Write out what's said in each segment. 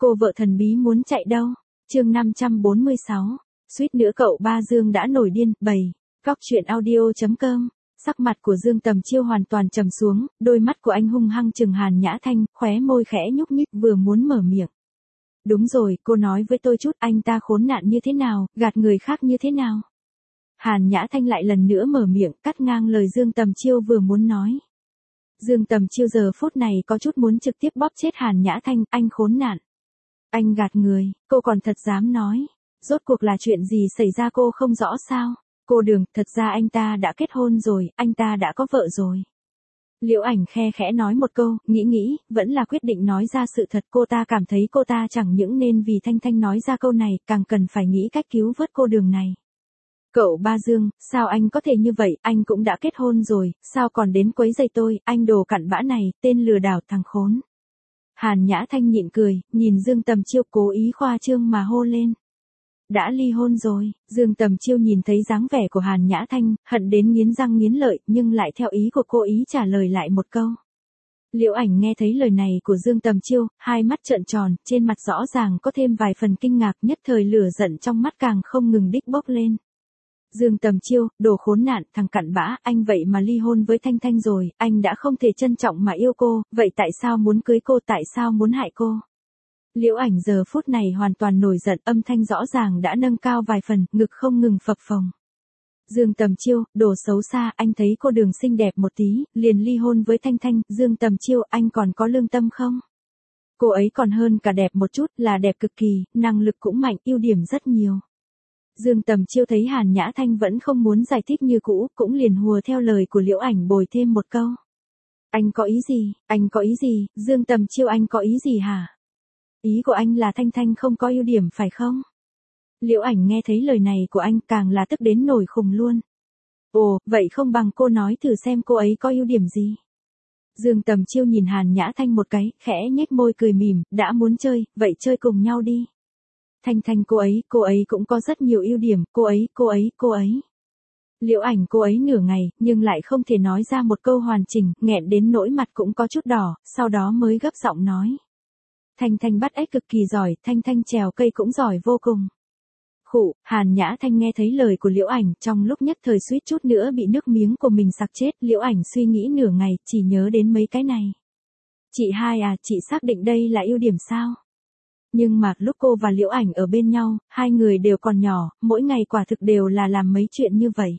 Cô vợ thần bí muốn chạy đâu? Chương 546. Suýt nữa cậu ba Dương đã nổi điên. 7. Góc truyện audio.com. Sắc mặt của Dương Tầm Chiêu hoàn toàn trầm xuống, đôi mắt của anh hung hăng trừng Hàn Nhã Thanh, khóe môi khẽ nhúc nhích vừa muốn mở miệng. Đúng rồi, cô nói với tôi chút, anh ta khốn nạn như thế nào, gạt người khác như thế nào? Hàn Nhã Thanh lại lần nữa mở miệng, cắt ngang lời Dương Tầm Chiêu vừa muốn nói. Dương Tầm Chiêu giờ phút này có chút muốn trực tiếp bóp chết Hàn Nhã Thanh, anh khốn nạn. Anh gạt người, cô còn thật dám nói. Rốt cuộc là chuyện gì xảy ra cô không rõ sao? Cô Đường, thật ra anh ta đã kết hôn rồi, anh ta đã có vợ rồi. Liễu Ảnh khe khẽ nói một câu, nghĩ, vẫn là quyết định nói ra sự thật. Cô ta cảm thấy cô ta chẳng những nên vì Thanh Thanh nói ra câu này, càng cần phải nghĩ cách cứu vớt cô Đường này. Cậu ba Dương, sao anh có thể như vậy, anh cũng đã kết hôn rồi, sao còn đến quấy rầy tôi, anh đồ cặn bã này, tên lừa đảo thằng khốn. Hàn Nhã Thanh nhịn cười, nhìn Dương Tầm Chiêu cố ý khoa trương mà hô lên. Đã ly hôn rồi, Dương Tầm Chiêu nhìn thấy dáng vẻ của Hàn Nhã Thanh, hận đến nghiến răng nghiến lợi, nhưng lại theo ý của cô ý trả lời lại một câu. Liễu Ảnh nghe thấy lời này của Dương Tầm Chiêu, hai mắt trợn tròn, trên mặt rõ ràng có thêm vài phần kinh ngạc, nhất thời lửa giận trong mắt càng không ngừng đích bốc lên. Dương Tầm Chiêu, đồ khốn nạn, thằng cặn bã, anh vậy mà ly hôn với Thanh Thanh rồi, anh đã không thể trân trọng mà yêu cô, vậy tại sao muốn cưới cô, tại sao muốn hại cô? Liễu Ảnh giờ phút này hoàn toàn nổi giận, âm thanh rõ ràng đã nâng cao vài phần, ngực không ngừng phập phồng. Dương Tầm Chiêu, đồ xấu xa, anh thấy cô Đường xinh đẹp một tí, liền ly hôn với Thanh Thanh, Dương Tầm Chiêu, anh còn có lương tâm không? Cô ấy còn hơn cả đẹp một chút, là đẹp cực kỳ, năng lực cũng mạnh, ưu điểm rất nhiều. Dương Tầm Chiêu thấy Hàn Nhã Thanh vẫn không muốn giải thích như cũ, cũng liền hùa theo lời của Liễu Ảnh bồi thêm một câu. Anh có ý gì, anh có ý gì, Dương Tầm Chiêu anh có ý gì hả? Ý của anh là Thanh Thanh không có ưu điểm phải không? Liễu Ảnh nghe thấy lời này của anh càng là tức đến nổi khùng luôn. Ồ, vậy không bằng cô nói thử xem cô ấy có ưu điểm gì? Dương Tầm Chiêu nhìn Hàn Nhã Thanh một cái, khẽ nhếch môi cười mỉm, đã muốn chơi, vậy chơi cùng nhau đi. Thanh Thanh cô ấy cũng có rất nhiều ưu điểm, cô ấy. Liễu Ảnh cô ấy nửa ngày, nhưng lại không thể nói ra một câu hoàn chỉnh, nghẹn đến nỗi mặt cũng có chút đỏ, sau đó mới gấp giọng nói. Thanh Thanh bắt ếch cực kỳ giỏi, Thanh Thanh trèo cây cũng giỏi vô cùng. Khụ, Hàn Nhã Thanh nghe thấy lời của Liễu Ảnh, trong lúc nhất thời suýt chút nữa bị nước miếng của mình sặc chết, Liễu Ảnh suy nghĩ nửa ngày, chỉ nhớ đến mấy cái này. Chị hai à, chị xác định đây là ưu điểm sao? Nhưng mà lúc cô và Liễu Ảnh ở bên nhau, hai người đều còn nhỏ, mỗi ngày quả thực đều là làm mấy chuyện như vậy.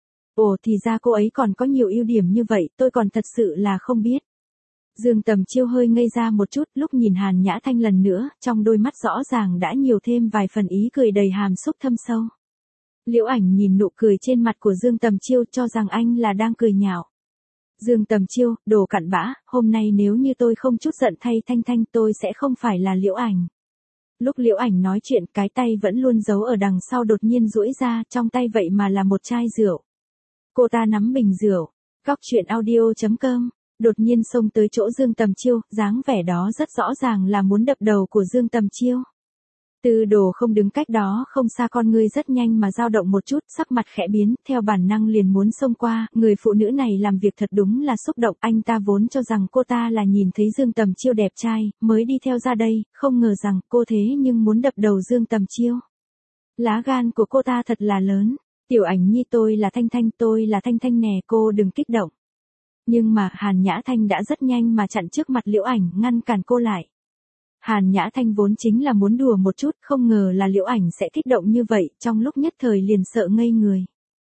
Ồ thì ra cô ấy còn có nhiều ưu điểm như vậy, tôi còn thật sự là không biết. Dương Tầm Chiêu hơi ngây ra một chút, lúc nhìn Hàn Nhã Thanh lần nữa, trong đôi mắt rõ ràng đã nhiều thêm vài phần ý cười đầy hàm xúc thâm sâu. Liễu Ảnh nhìn nụ cười trên mặt của Dương Tầm Chiêu cho rằng anh là đang cười nhạo. Dương Tầm Chiêu, đồ cặn bã, hôm nay nếu như tôi không chút giận thay Thanh Thanh tôi sẽ không phải là Liễu Ảnh. Lúc Liễu Ảnh nói chuyện, cái tay vẫn luôn giấu ở đằng sau đột nhiên duỗi ra, trong tay vậy mà là một chai rượu. Cô ta nắm bình rượu, góc truyện audio.com, đột nhiên xông tới chỗ Dương Tầm Chiêu, dáng vẻ đó rất rõ ràng là muốn đập đầu của Dương Tầm Chiêu. Tư Đồ không đứng cách đó không xa, con ngươi rất nhanh mà dao động một chút, sắc mặt khẽ biến, theo bản năng liền muốn xông qua, người phụ nữ này làm việc thật đúng là xúc động, anh ta vốn cho rằng cô ta là nhìn thấy Dương Tầm Chiêu đẹp trai, mới đi theo ra đây, không ngờ rằng cô thế nhưng muốn đập đầu Dương Tầm Chiêu. Lá gan của cô ta thật là lớn. Tiểu Ảnh nhi, tôi là Thanh Thanh nè, cô đừng kích động. Nhưng mà Hàn Nhã Thanh đã rất nhanh mà chặn trước mặt Liễu Ảnh, ngăn cản cô lại. Hàn Nhã Thanh vốn chính là muốn đùa một chút, không ngờ là Liễu Ảnh sẽ kích động như vậy, trong lúc nhất thời liền sợ ngây người.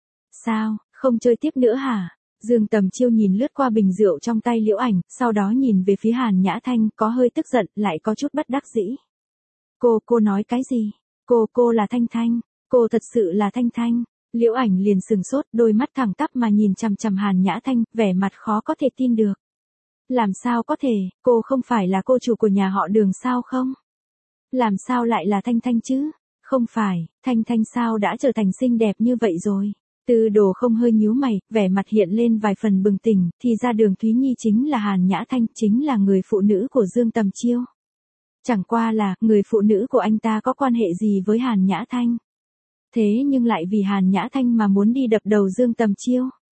Sao, không chơi tiếp nữa hả? Dương Tầm Chiêu nhìn lướt qua bình rượu trong tay Liễu Ảnh, sau đó nhìn về phía Hàn Nhã Thanh, có hơi tức giận, lại có chút bất đắc dĩ. Cô nói cái gì? Cô là Thanh Thanh, cô thật sự là Thanh Thanh. Liễu Ảnh liền sừng sốt, đôi mắt thẳng tắp mà nhìn chằm chằm Hàn Nhã Thanh, vẻ mặt khó có thể tin được. Làm sao có thể, cô không phải là cô chủ của nhà họ Đường sao không? Làm sao lại là Thanh Thanh chứ? Không phải, Thanh Thanh sao đã trở thành xinh đẹp như vậy rồi? Tư Đồ không hơi nhíu mày, vẻ mặt hiện lên vài phần bừng tỉnh, thì ra Đường Thúy Nhi chính là Hàn Nhã Thanh, chính là người phụ nữ của Dương Tầm Chiêu. Chẳng qua là, người phụ nữ của anh ta có quan hệ gì với Hàn Nhã Thanh? Thế nhưng lại vì Hàn Nhã Thanh mà muốn đi đập đầu Dương Tầm Chiêu.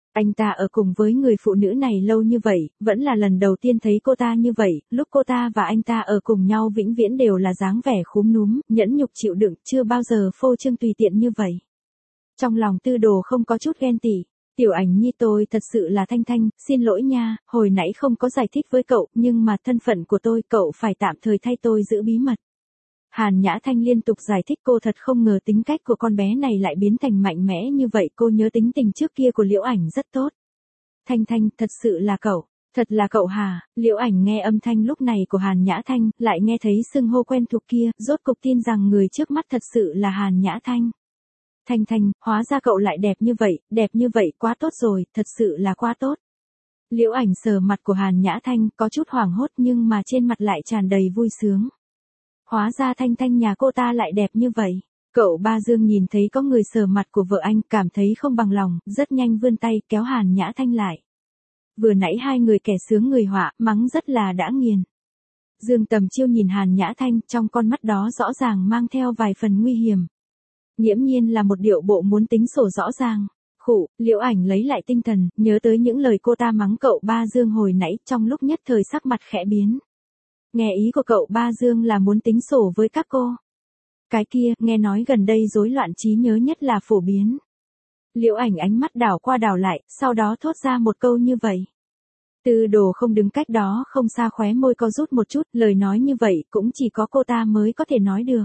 Anh ta ở cùng với người phụ nữ này lâu như vậy, vẫn là lần đầu tiên thấy cô ta như vậy, lúc cô ta và anh ta ở cùng nhau vĩnh viễn đều là dáng vẻ khúm núm, nhẫn nhục chịu đựng, chưa bao giờ phô trương tùy tiện như vậy. Trong lòng Tư Đồ không có chút ghen tị. Tiểu Ảnh Nhi tôi thật sự là Thanh Thanh, xin lỗi nha, hồi nãy không có giải thích với cậu, nhưng mà thân phận của tôi cậu phải tạm thời thay tôi giữ bí mật. Hàn Nhã Thanh liên tục giải thích cô thật không ngờ tính cách của con bé này lại biến thành mạnh mẽ như vậy, cô nhớ tính tình trước kia của Liễu Ảnh rất tốt. Thanh Thanh, thật sự là cậu, thật là cậu hả? Liễu Ảnh nghe âm thanh lúc này của Hàn Nhã Thanh, lại nghe thấy xưng hô quen thuộc kia, rốt cục tin rằng người trước mắt thật sự là Hàn Nhã Thanh. Thanh Thanh, hóa ra cậu lại đẹp như vậy, quá tốt rồi, thật sự là quá tốt. Liễu Ảnh sờ mặt của Hàn Nhã Thanh, có chút hoảng hốt nhưng mà trên mặt lại tràn đầy vui sướng. Hóa ra Thanh Thanh nhà cô ta lại đẹp như vậy. Cậu Ba Dương nhìn thấy có người sờ mặt của vợ anh, cảm thấy không bằng lòng, rất nhanh vươn tay kéo Hàn Nhã Thanh lại. Vừa nãy hai người kẻ sướng người họa, mắng rất là đã nghiền. Dương Tầm Chiêu nhìn Hàn Nhã Thanh, trong con mắt đó rõ ràng mang theo vài phần nguy hiểm. Nghiễm nhiên là một điệu bộ muốn tính sổ rõ ràng. Khụ, Liễu Ảnh lấy lại tinh thần, nhớ tới những lời cô ta mắng cậu Ba Dương hồi nãy, trong lúc nhất thời sắc mặt khẽ biến. Nghe ý của cậu Ba Dương là muốn tính sổ với các cô. Cái kia, nghe nói gần đây rối loạn trí nhớ nhất là phổ biến. Liễu Ảnh ánh mắt đảo qua đảo lại, sau đó thốt ra một câu như vậy. Tư Đồ không đứng cách đó không xa, khóe môi co rút một chút, lời nói như vậy cũng chỉ có cô ta mới có thể nói được.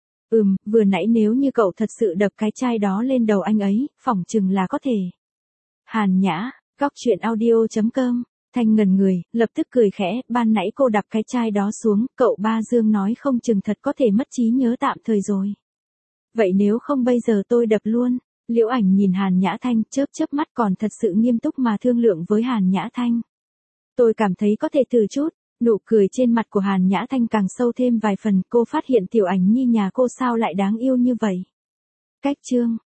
Vừa nãy nếu như cậu thật sự đập cái chai đó lên đầu anh ấy, phỏng chừng là có thể. Hàn Nhã, góc truyện audio.com. Thanh ngần người, lập tức cười khẽ, ban nãy cô đập cái chai đó xuống, cậu Ba Dương nói không chừng thật có thể mất trí nhớ tạm thời rồi. Vậy nếu không bây giờ tôi đập luôn. Liễu Ảnh nhìn Hàn Nhã Thanh, chớp mắt còn thật sự nghiêm túc mà thương lượng với Hàn Nhã Thanh. Tôi cảm thấy có thể thử chút. Nụ cười trên mặt của Hàn Nhã Thanh càng sâu thêm vài phần, cô phát hiện Tiểu Ảnh Nhi nhà cô sao lại đáng yêu như vậy. Cách chương